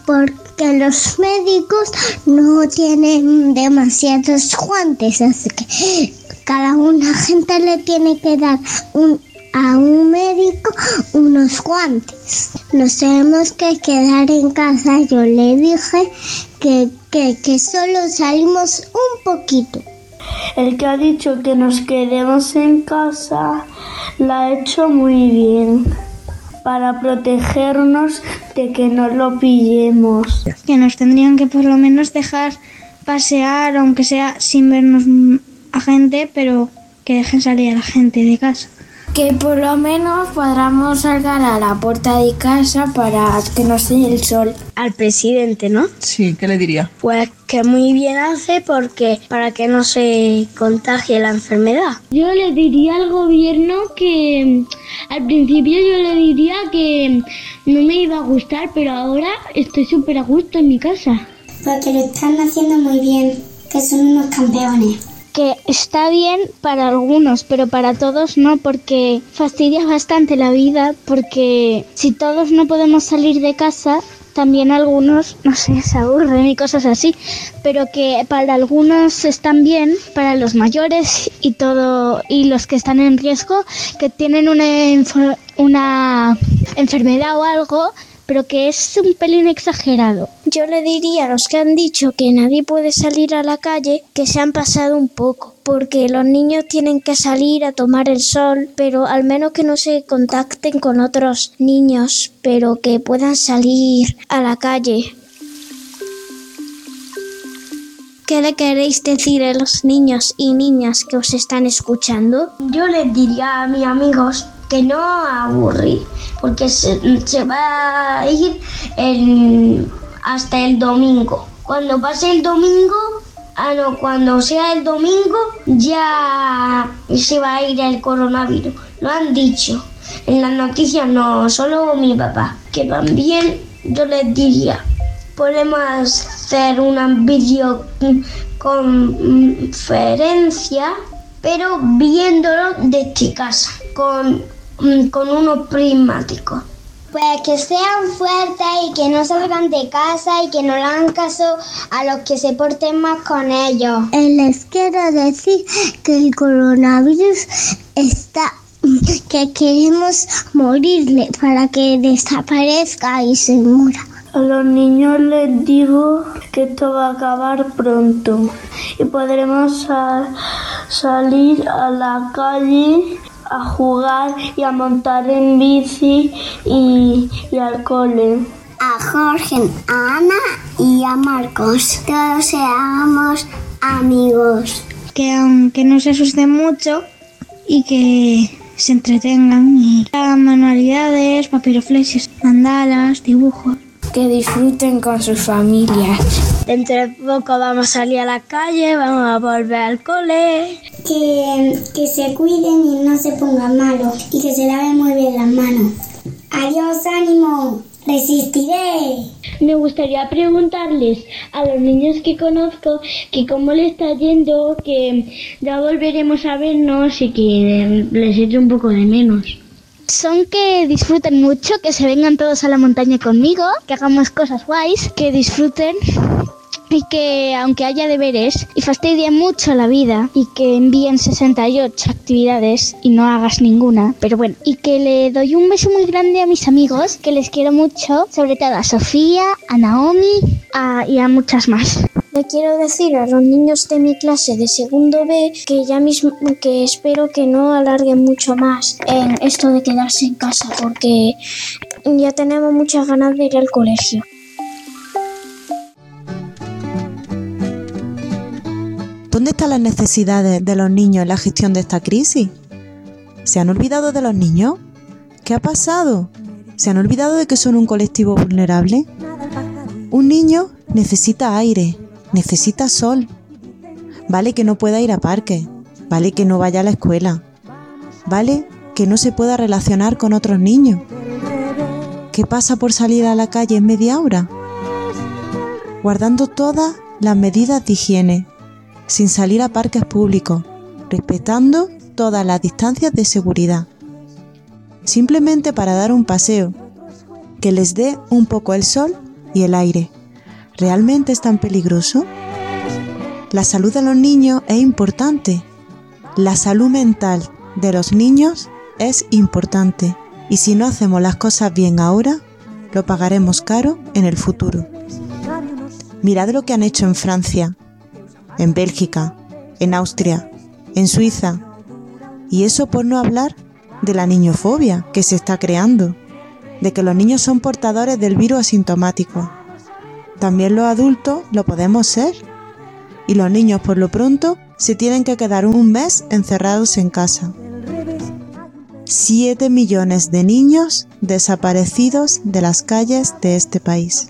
los médicos no tienen demasiados guantes, así que cada una gente le tiene que dar a un médico unos guantes. Nos tenemos que quedar en casa. Yo le dije que solo salimos un poquito. El que ha dicho que nos quedemos en casa la ha hecho muy bien, para protegernos de que no lo pillemos. Que nos tendrían que por lo menos dejar pasear, aunque sea sin vernos a gente, pero que dejen salir a la gente de casa. Que por lo menos podamos salir a la puerta de casa para que nos dé el sol. Al presidente, ¿no? Sí, ¿qué le diría? Pues que muy bien hace porque para que no se contagie la enfermedad. Yo le diría al gobierno que al principio yo le diría que no me iba a gustar, pero ahora estoy súper a gusto en mi casa. Porque lo están haciendo muy bien, que son unos campeones. Que está bien para algunos, pero para todos no, porque fastidia bastante la vida, porque si todos no podemos salir de casa, también algunos, no sé, se aburren y cosas así, pero que para algunos están bien, para los mayores y los que están en riesgo, que tienen una enfermedad o algo, pero que es un pelín exagerado. Yo le diría a los que han dicho que nadie puede salir a la calle que se han pasado un poco, porque los niños tienen que salir a tomar el sol, pero al menos que no se contacten con otros niños, pero que puedan salir a la calle. ¿Qué le queréis decir a los niños y niñas que os están escuchando? Yo les diría a mis amigos que no aburrir, porque se va a ir hasta el domingo. Cuando pase el domingo, cuando sea el domingo, ya se va a ir el coronavirus. Lo han dicho en las noticias, no solo mi papá. Que también yo les diría, podemos hacer una videoconferencia, pero viéndolo desde casa, con unos prismáticos. Pues que sean fuertes y que no salgan de casa y que no le hagan caso a los que se porten más con ellos. Les quiero decir que el coronavirus que queremos morirle para que desaparezca y se muera. A los niños les digo que esto va a acabar pronto y podremos salir a la calle a jugar y a montar en bici y al cole. A Jorge, a Ana y a Marcos, todos seamos amigos. Que aunque no se asusten mucho y que se entretengan y hagan manualidades, papiroflexes, mandalas, dibujos. Que disfruten con sus familias. Dentro de poco vamos a salir a la calle, vamos a volver al cole. Que se cuiden y no se pongan malos y que se laven muy bien las manos. Adiós, ánimo, resistiré. Me gustaría preguntarles a los niños que conozco que cómo les está yendo, que ya volveremos a vernos y que les echo un poco de menos. Son que disfruten mucho, que se vengan todos a la montaña conmigo, que hagamos cosas guays, que disfruten y que aunque haya deberes y fastidien mucho la vida y que envíen 68 actividades y no hagas ninguna, pero bueno, y que le doy un beso muy grande a mis amigos, que les quiero mucho, sobre todo a Sofía, a Naomi y a muchas más. Le quiero decir a los niños de mi clase de segundo B que ya mismo que espero que no alarguen mucho más en esto de quedarse en casa, porque ya tenemos muchas ganas de ir al colegio. ¿Dónde están las necesidades de los niños en la gestión de esta crisis? ¿Se han olvidado de los niños? ¿Qué ha pasado? ¿Se han olvidado de que son un colectivo vulnerable? Un niño necesita aire, necesita sol. Vale que no pueda ir a parques, vale que no vaya a la escuela, vale que no se pueda relacionar con otros niños. ¿Qué pasa por salir a la calle en media hora? Guardando todas las medidas de higiene, sin salir a parques públicos, respetando todas las distancias de seguridad. Simplemente para dar un paseo, que les dé un poco el sol y el aire. ¿Realmente es tan peligroso? La salud de los niños es importante. La salud mental de los niños es importante. Y si no hacemos las cosas bien ahora, lo pagaremos caro en el futuro. Mirad lo que han hecho en Francia, en Bélgica, en Austria, en Suiza. Y eso por no hablar de la niñofobia que se está creando, de que los niños son portadores del virus asintomático. También los adultos lo podemos ser. Y los niños por lo pronto se tienen que quedar un mes encerrados en casa. 7 millones de niños desaparecidos de las calles de este país.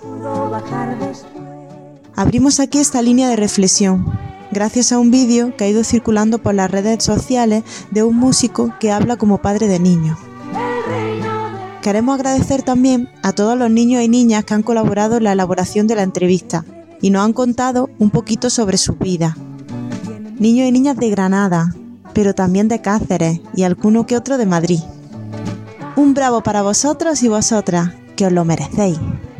Abrimos aquí esta línea de reflexión, gracias a un vídeo que ha ido circulando por las redes sociales de un músico que habla como padre de niños. Queremos agradecer también a todos los niños y niñas que han colaborado en la elaboración de la entrevista y nos han contado un poquito sobre su vida. Niños y niñas de Granada, pero también de Cáceres y alguno que otro de Madrid. Un bravo para vosotros y vosotras, que os lo merecéis.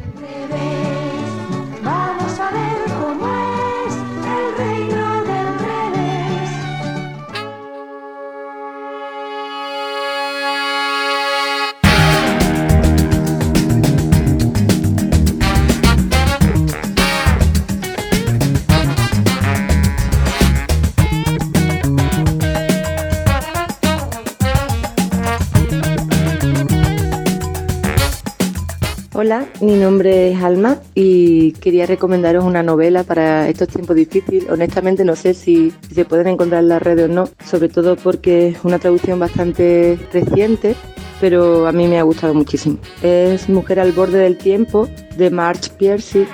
Hola, mi nombre es Alma y quería recomendaros una novela para estos tiempos difíciles. Honestamente no sé si se pueden encontrar en las redes o no, sobre todo porque es una traducción bastante reciente, pero a mí me ha gustado muchísimo. Es Mujer al borde del tiempo, de Marge Piercy.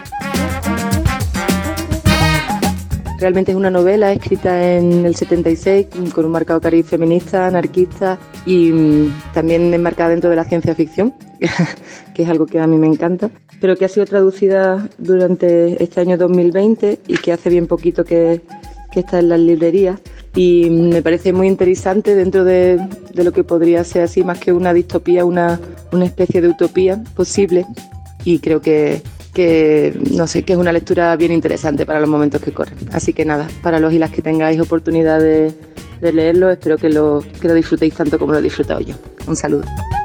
Realmente es una novela escrita en el 76 con un marcado cariz feminista, anarquista y también enmarcada dentro de la ciencia ficción, que es algo que a mí me encanta, pero que ha sido traducida durante este año 2020 y que hace bien poquito que está en las librerías. Y me parece muy interesante dentro de lo que podría ser así más que una distopía, una especie de utopía posible, y creo que no sé, que es una lectura bien interesante para los momentos que corren. Así que nada, para los y las que tengáis oportunidad de leerlo, espero que lo disfrutéis tanto como lo he disfrutado yo. Un saludo.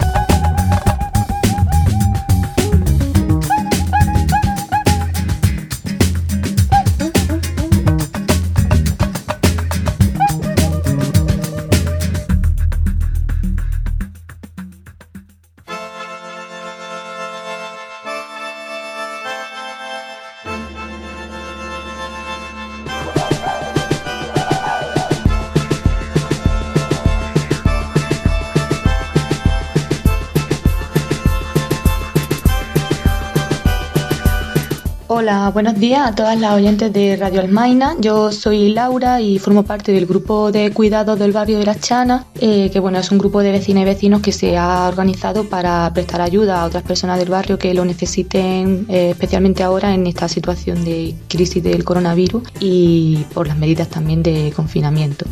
Hola, buenos días a todas las oyentes de Radio Almaina. Yo soy Laura y formo parte del grupo de cuidados del barrio de Las Chanas, que bueno, es un grupo de vecinas y vecinos que se ha organizado para prestar ayuda a otras personas del barrio que lo necesiten, especialmente ahora en esta situación de crisis del coronavirus y por las medidas también de confinamiento.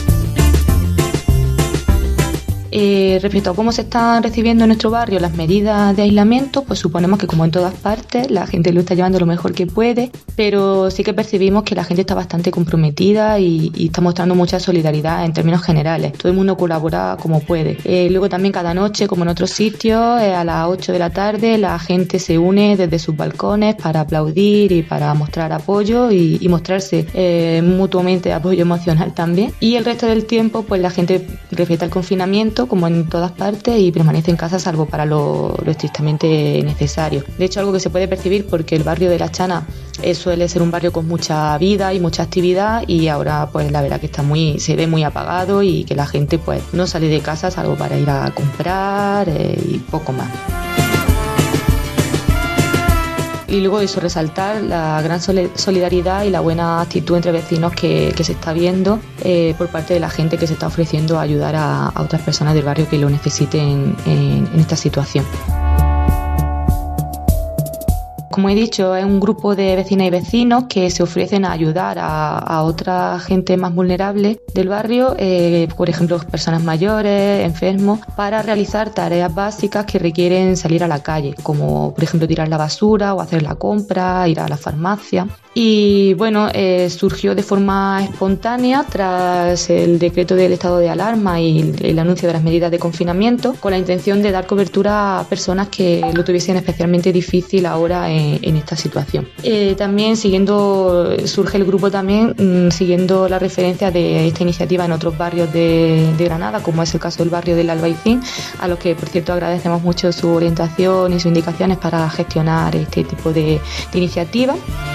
Respecto a cómo se están recibiendo en nuestro barrio las medidas de aislamiento, pues suponemos que como en todas partes la gente lo está llevando lo mejor que puede, pero sí que percibimos que la gente está bastante comprometida y está mostrando mucha solidaridad en términos generales. Todo el mundo colabora como puede. Luego también cada noche, como en otros sitios, a las 8 de la tarde la gente se une desde sus balcones para aplaudir y para mostrar apoyo y mostrarse mutuamente apoyo emocional también. Y el resto del tiempo pues la gente respeta el confinamiento como en todas partes y permanece en casa salvo para lo estrictamente necesario. De hecho, algo que se puede percibir porque el barrio de Las Chanas suele ser un barrio con mucha vida y mucha actividad, y ahora pues la verdad que se ve muy apagado y que la gente pues no sale de casa salvo para ir a comprar y poco más. Y luego eso, resaltar la gran solidaridad y la buena actitud entre vecinos que se está viendo por parte de la gente que se está ofreciendo a ayudar a otras personas del barrio que lo necesiten en esta situación. Como he dicho, es un grupo de vecinas y vecinos que se ofrecen a ayudar a otra gente más vulnerable del barrio, por ejemplo, personas mayores, enfermos, para realizar tareas básicas que requieren salir a la calle, como por ejemplo tirar la basura o hacer la compra, ir a la farmacia. Y bueno, surgió de forma espontánea tras el decreto del estado de alarma y el anuncio de las medidas de confinamiento, con la intención de dar cobertura a personas que lo tuviesen especialmente difícil ahora en esta situación. También surge el grupo también siguiendo la referencia de esta iniciativa en otros barrios de Granada, como es el caso del barrio del Albaicín, a los que por cierto agradecemos mucho su orientación y sus indicaciones para gestionar este tipo de iniciativas.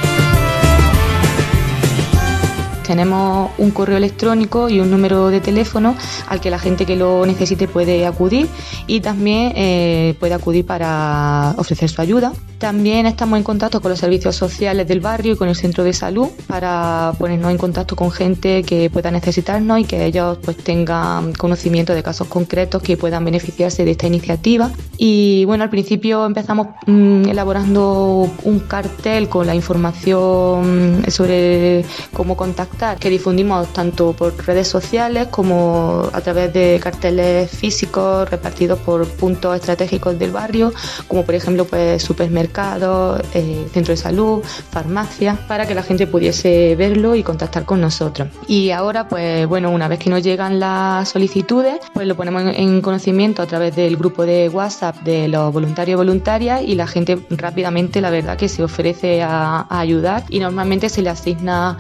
Tenemos un correo electrónico y un número de teléfono al que la gente que lo necesite puede acudir y también puede acudir para ofrecer su ayuda. También estamos en contacto con los servicios sociales del barrio y con el centro de salud para ponernos en contacto con gente que pueda necesitarnos y que ellos pues tengan conocimiento de casos concretos que puedan beneficiarse de esta iniciativa. Y bueno, al principio empezamos elaborando un cartel con la información sobre cómo contactar, que difundimos tanto por redes sociales como a través de carteles físicos repartidos por puntos estratégicos del barrio, como por ejemplo pues supermercados, centro de salud, farmacias, para que la gente pudiese verlo y contactar con nosotros. Y ahora pues bueno, una vez que nos llegan las solicitudes, pues lo ponemos en conocimiento a través del grupo de WhatsApp de los voluntarios y voluntarias, y la gente rápidamente, la verdad, que se ofrece a ayudar, y normalmente se le asigna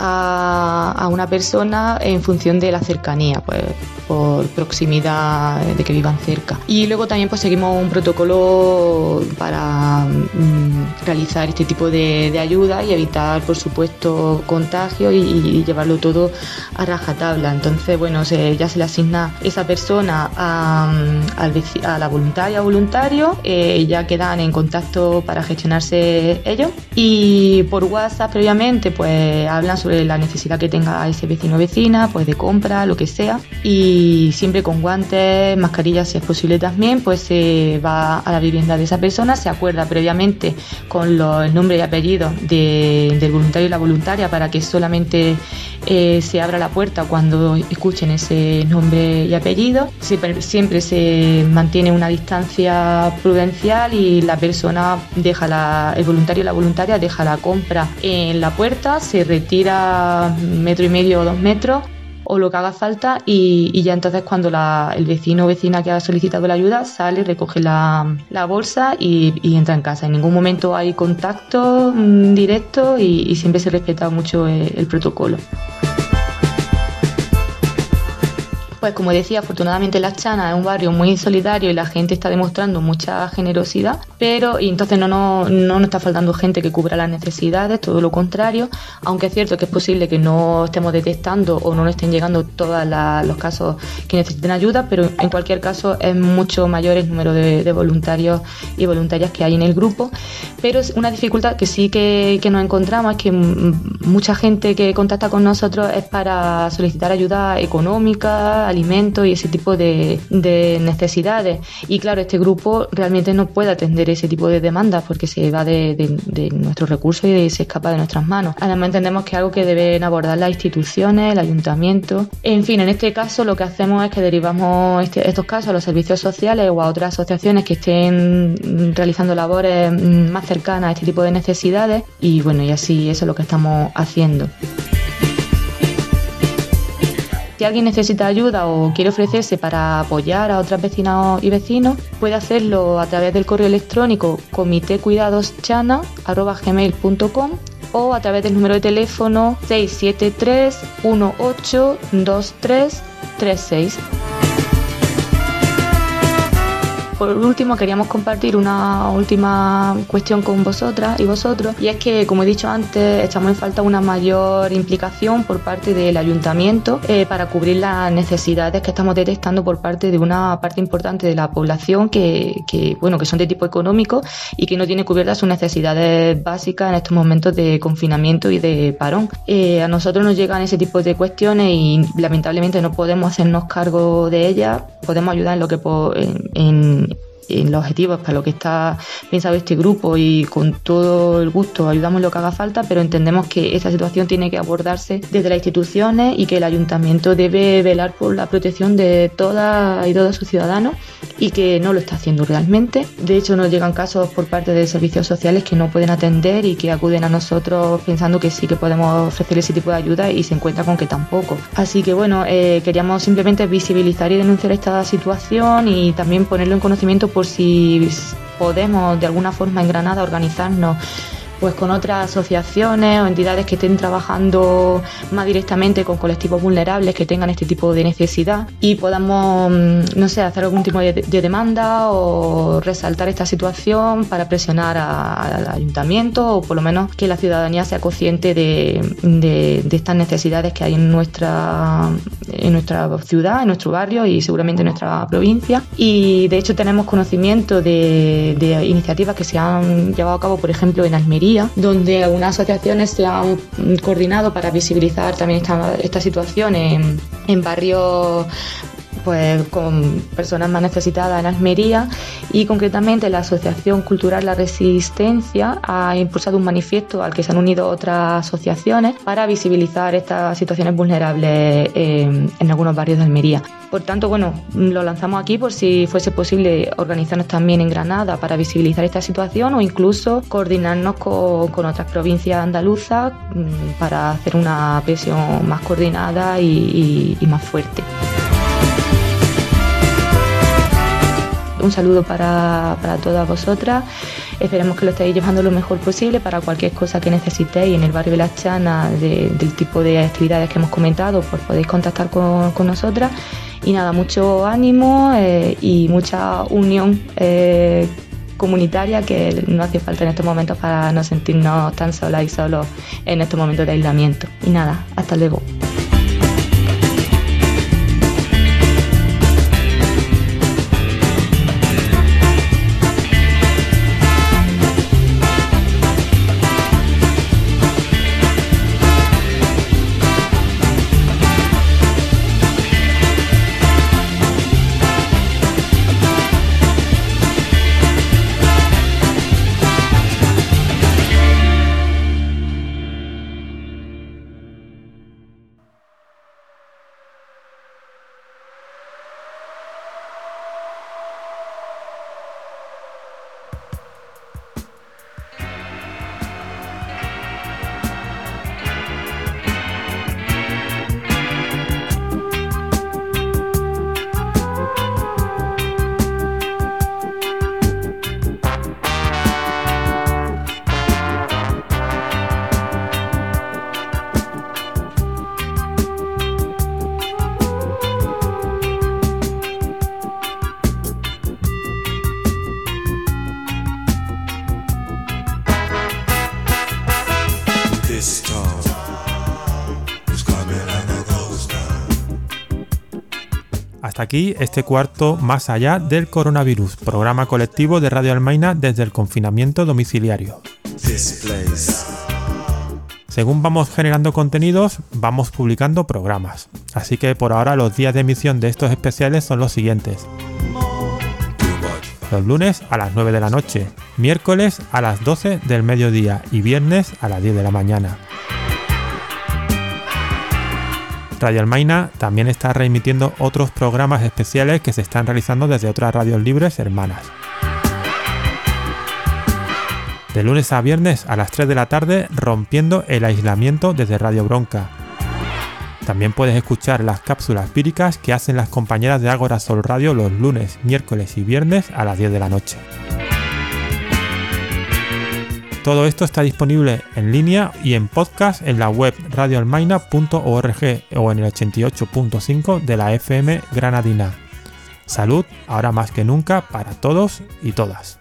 a una persona en función de la cercanía, pues por proximidad de que vivan cerca. Y luego también pues seguimos un protocolo para realizar este tipo de ayuda y evitar, por supuesto, contagios y llevarlo todo a rajatabla. Entonces, bueno, ya se le asigna esa persona a la voluntaria o voluntario, ya quedan en contacto para gestionarse ellos, y por WhatsApp previamente pues hablan sobre la necesidad que tenga ese vecino o vecina, pues de compra, lo que sea, y siempre con guantes, mascarillas si es posible también, pues se va a la vivienda de esa persona, se acuerda previamente con el nombre y apellido del voluntario y la voluntaria para que solamente se abra la puerta cuando escuchen ese nombre y apellido. Siempre se mantiene una distancia prudencial y la persona el voluntario y la voluntaria deja la compra en la puerta, se retira 1,5 metros o 2 metros o lo que haga falta, y ya entonces cuando el vecino o vecina que ha solicitado la ayuda sale, recoge la bolsa y entra en casa. En ningún momento hay contacto directo y siempre se respeta mucho el protocolo. Pues como decía, afortunadamente Las Chanas es un barrio muy solidario y la gente está demostrando mucha generosidad, y entonces no nos está faltando gente que cubra las necesidades, todo lo contrario, aunque es cierto que es posible que no estemos detectando o no nos estén llegando todos los casos que necesiten ayuda, pero en cualquier caso es mucho mayor el número de voluntarios y voluntarias que hay en el grupo. Pero es una dificultad que sí que nos encontramos, es que mucha gente que contacta con nosotros es para solicitar ayuda económica, alimentos y ese tipo de necesidades, y claro, este grupo realmente no puede atender ese tipo de demandas porque se va de nuestros recursos y se escapa de nuestras manos. Además entendemos que es algo que deben abordar las instituciones, el ayuntamiento. En fin, en este caso lo que hacemos es que derivamos estos casos a los servicios sociales o a otras asociaciones que estén realizando labores más cercanas a este tipo de necesidades, y bueno, y así eso es lo que estamos haciendo. Si alguien necesita ayuda o quiere ofrecerse para apoyar a otras vecinas y vecinos, puede hacerlo a través del correo electrónico comitecuidadoschana@gmail.com o a través del número de teléfono 673 18 23 36. por último queríamos compartir una última cuestión con vosotras y vosotros, y es que, como he dicho antes, echamos en falta una mayor implicación por parte del ayuntamiento para cubrir las necesidades que estamos detectando por parte de una parte importante de la población que son de tipo económico y que no tiene cubiertas sus necesidades básicas en estos momentos de confinamiento y de parón. A nosotros nos llegan ese tipo de cuestiones y lamentablemente no podemos hacernos cargo de ellas. Podemos ayudar en lo que en los objetivos para lo que está pensado este grupo, y con todo el gusto ayudamos en lo que haga falta, pero entendemos que esta situación tiene que abordarse desde las instituciones y que el ayuntamiento debe velar por la protección de todas y todos sus ciudadanos, y que no lo está haciendo realmente. De hecho, nos llegan casos por parte de servicios sociales que no pueden atender y que acuden a nosotros pensando que sí que podemos ofrecer ese tipo de ayuda, y se encuentra con que tampoco. Así que bueno, queríamos simplemente visibilizar y denunciar esta situación, y también ponerlo en conocimiento por si podemos de alguna forma en Granada organizarnos pues con otras asociaciones o entidades que estén trabajando más directamente con colectivos vulnerables que tengan este tipo de necesidad, y podamos, no sé, hacer algún tipo de demanda o resaltar esta situación para presionar al ayuntamiento, o por lo menos que la ciudadanía sea consciente de estas necesidades que hay en nuestra ciudad, en nuestro barrio y seguramente en nuestra provincia. Y de hecho tenemos conocimiento de iniciativas que se han llevado a cabo, por ejemplo, en Almería, donde algunas asociaciones se han coordinado para visibilizar también esta situación en barrios pues con personas más necesitadas en Almería, y concretamente la Asociación Cultural La Resistencia ha impulsado un manifiesto al que se han unido otras asociaciones para visibilizar estas situaciones vulnerables en algunos barrios de Almería. Por tanto, bueno, lo lanzamos aquí por si fuese posible organizarnos también en Granada para visibilizar esta situación, o incluso coordinarnos con otras provincias andaluzas para hacer una presión más coordinada y más fuerte. Un saludo para todas vosotras. Esperemos que lo estéis llevando lo mejor posible. Para cualquier cosa que necesitéis en el barrio de Las Chanas, del tipo de actividades que hemos comentado, pues podéis contactar con nosotras. Y nada, mucho ánimo y mucha unión comunitaria, que no hace falta en estos momentos para no sentirnos tan solas y solos en estos momentos de aislamiento. Y nada, hasta luego. Hasta aquí este cuarto Más allá del coronavirus, programa colectivo de Radio Almaina desde el confinamiento domiciliario. Según vamos generando contenidos, vamos publicando programas. Así que por ahora los días de emisión de estos especiales son los siguientes. Los lunes a las 9 de la noche, miércoles a las 12 del mediodía y viernes a las 10 de la mañana. Radio Almaina también está reemitiendo otros programas especiales que se están realizando desde otras radios libres hermanas. De lunes a viernes a las 3 de la tarde, rompiendo el aislamiento desde Radio Bronca. También puedes escuchar las cápsulas víricas que hacen las compañeras de Ágora Sol Radio los lunes, miércoles y viernes a las 10 de la noche. Todo esto está disponible en línea y en podcast en la web radioalmaina.org o en el 88.5 de la FM granadina. Salud ahora más que nunca para todos y todas.